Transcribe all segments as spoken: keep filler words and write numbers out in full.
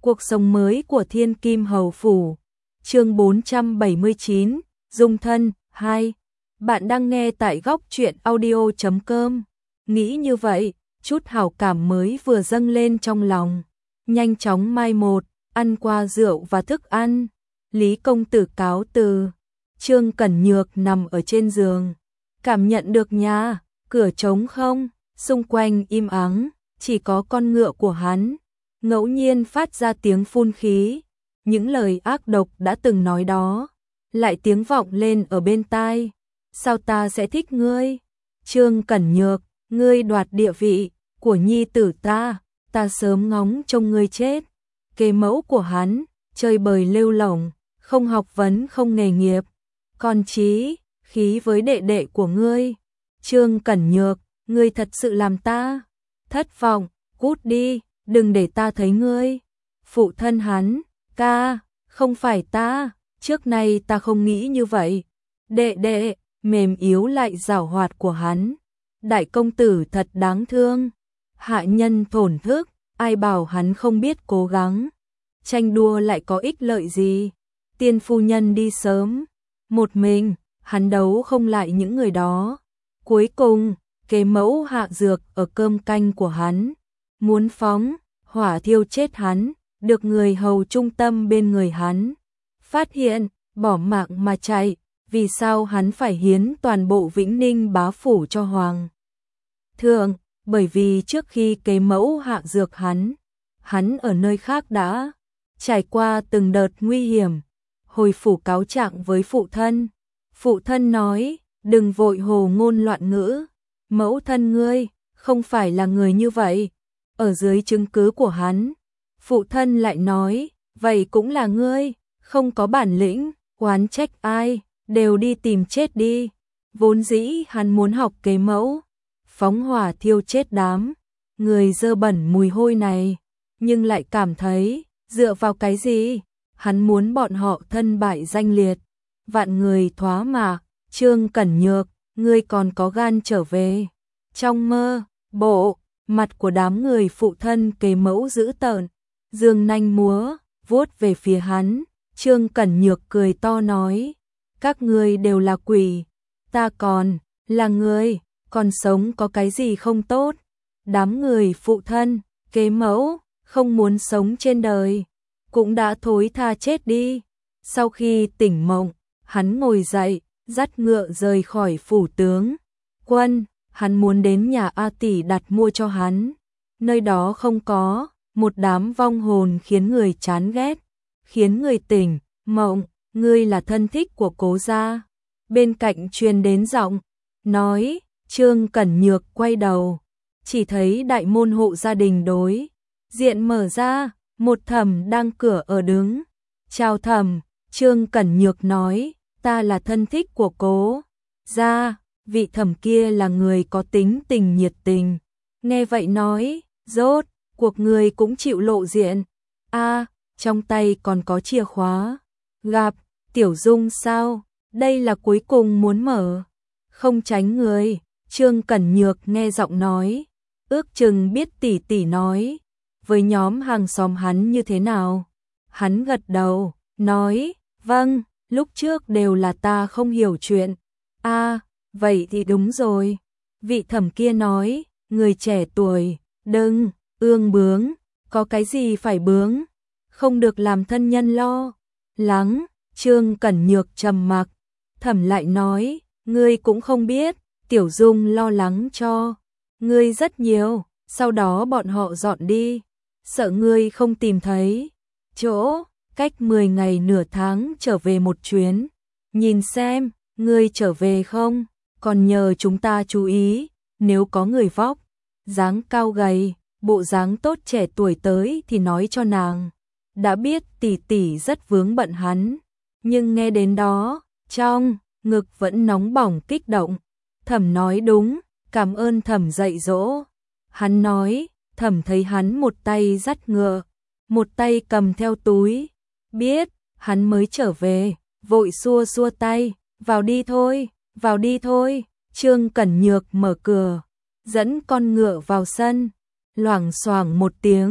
Cuộc sống mới của Thiên Kim Hầu Phủ. Chương bốn trăm bảy mươi chín, Dung thân hai. Bạn đang nghe tại góc truyện audio chấm com. Nghĩ như vậy, chút hảo cảm mới vừa dâng lên trong lòng, nhanh chóng mai một, ăn qua rượu và thức ăn. Lý công tử cáo từ. Trương Cẩn Nhược nằm ở trên giường, cảm nhận được nhà, cửa trống không, xung quanh im ắng, chỉ có con ngựa của hắn ngẫu nhiên phát ra tiếng phun khí. Những lời ác độc đã từng nói đó lại tiếng vọng lên ở bên tai. Sao ta sẽ thích ngươi? Trương Cẩn Nhược, ngươi đoạt địa vị của nhi tử ta, ta sớm ngóng trông ngươi chết. Kế mẫu của hắn, chơi bời lêu lổng, không học vấn không nghề nghiệp, còn chí khí với đệ đệ của ngươi. Trương Cẩn Nhược, ngươi thật sự làm ta thất vọng, cút đi, đừng để ta thấy ngươi. Phụ thân hắn, ca, không phải ta, trước nay ta không nghĩ như vậy. Đệ đệ, mềm yếu lại giảo hoạt của hắn. Đại công tử thật đáng thương. Hạ nhân thổn thức, ai bảo hắn không biết cố gắng. Tranh đua lại có ích lợi gì? Tiên phu nhân đi sớm, một mình, hắn đấu không lại những người đó. Cuối cùng, kế mẫu hạ dược ở cơm canh của hắn, muốn phóng hỏa thiêu chết hắn, được người hầu trung tâm bên người hắn phát hiện, bỏ mạng mà chạy. Vì sao hắn phải hiến toàn bộ Vĩnh Ninh bá phủ cho hoàng thượng? Bởi vì trước khi kế mẫu hạ dược hắn, hắn ở nơi khác đã trải qua từng đợt nguy hiểm. Hồi phủ cáo trạng với phụ thân, phụ thân nói, đừng vội hồ ngôn loạn ngữ, mẫu thân ngươi không phải là người như vậy. Ở dưới chứng cứ của hắn, phụ thân lại nói, vậy cũng là ngươi, không có bản lĩnh, oán trách ai, đều đi tìm chết đi. Vốn dĩ hắn muốn học kế mẫu, phóng hỏa thiêu chết đám người dơ bẩn mùi hôi này, nhưng lại cảm thấy, dựa vào cái gì? Hắn muốn bọn họ thân bại danh liệt, vạn người thoá mạ. Trương Cẩn Nhược, ngươi còn có gan trở về? Trong mơ, bộ mặt của đám người phụ thân kế mẫu dữ tợn, dương nanh múa, vuốt về phía hắn. Trương Cẩn Nhược cười to nói, các ngươi đều là quỷ, ta còn là người, còn sống có cái gì không tốt? Đám người phụ thân, kế mẫu, không muốn sống trên đời, cũng đã thối tha chết đi. Sau khi tỉnh mộng, hắn ngồi dậy, dắt ngựa rời khỏi phủ tướng quân. Hắn muốn đến nhà A Tỷ đặt mua cho hắn. Nơi đó không có một đám vong hồn khiến người chán ghét, khiến người tỉnh mộng. Ngươi là thân thích của Cố gia. Bên cạnh truyền đến giọng nói. Trương Cẩn Nhược quay đầu, chỉ thấy đại môn hộ gia đình đối diện mở ra, một thẩm đang cửa ở đứng. Chào thẩm. Trương Cẩn Nhược nói, ta là thân thích của Cố gia. Vị thẩm kia là người có tính tình nhiệt tình. Nghe vậy nói, rốt cuộc người cũng chịu lộ diện. A, trong tay còn có chìa khóa. Gặp Tiểu Dung sao? Đây là cuối cùng muốn mở, không tránh người. Trương Cẩn Nhược nghe giọng nói, ước chừng biết tỷ tỷ nói với nhóm hàng xóm hắn như thế nào. Hắn gật đầu, nói, vâng, lúc trước đều là ta không hiểu chuyện. A, vậy thì đúng rồi. Vị thẩm kia nói, người trẻ tuổi, đừng ương bướng, có cái gì phải bướng, không được làm thân nhân lo lắng. Trương Cẩn Nhược trầm mặc, thẩm lại nói, ngươi cũng không biết, Tiểu Dung lo lắng cho ngươi rất nhiều, sau đó bọn họ dọn đi, sợ ngươi không tìm thấy chỗ, cách mười ngày nửa tháng trở về một chuyến, nhìn xem, ngươi trở về không, còn nhờ chúng ta chú ý, nếu có người vóc dáng cao gầy, bộ dáng tốt trẻ tuổi tới thì nói cho nàng. Đã biết tỷ tỷ rất vướng bận hắn, nhưng nghe đến đó, trong ngực vẫn nóng bỏng kích động. Thẩm nói đúng, cảm ơn thẩm dạy dỗ. Hắn nói, thẩm thấy hắn một tay dắt ngựa, một tay cầm theo túi, biết hắn mới trở về, vội xua xua tay, vào đi thôi, vào đi thôi. Trương Cẩn Nhược mở cửa, dẫn con ngựa vào sân, loảng xoảng một tiếng,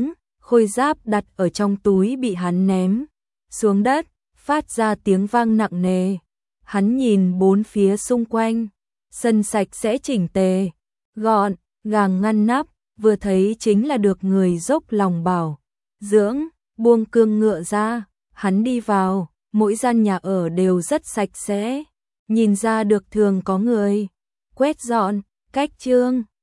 khôi giáp đặt ở trong túi bị hắn ném xuống đất, phát ra tiếng vang nặng nề. Hắn nhìn bốn phía xung quanh, sân sạch sẽ chỉnh tề, gọn, gàng ngăn nắp, vừa thấy chính là được người dốc lòng bảo dưỡng. Buông cương ngựa ra, hắn đi vào, mỗi gian nhà ở đều rất sạch sẽ, nhìn ra được thường có người quét dọn, cách trương.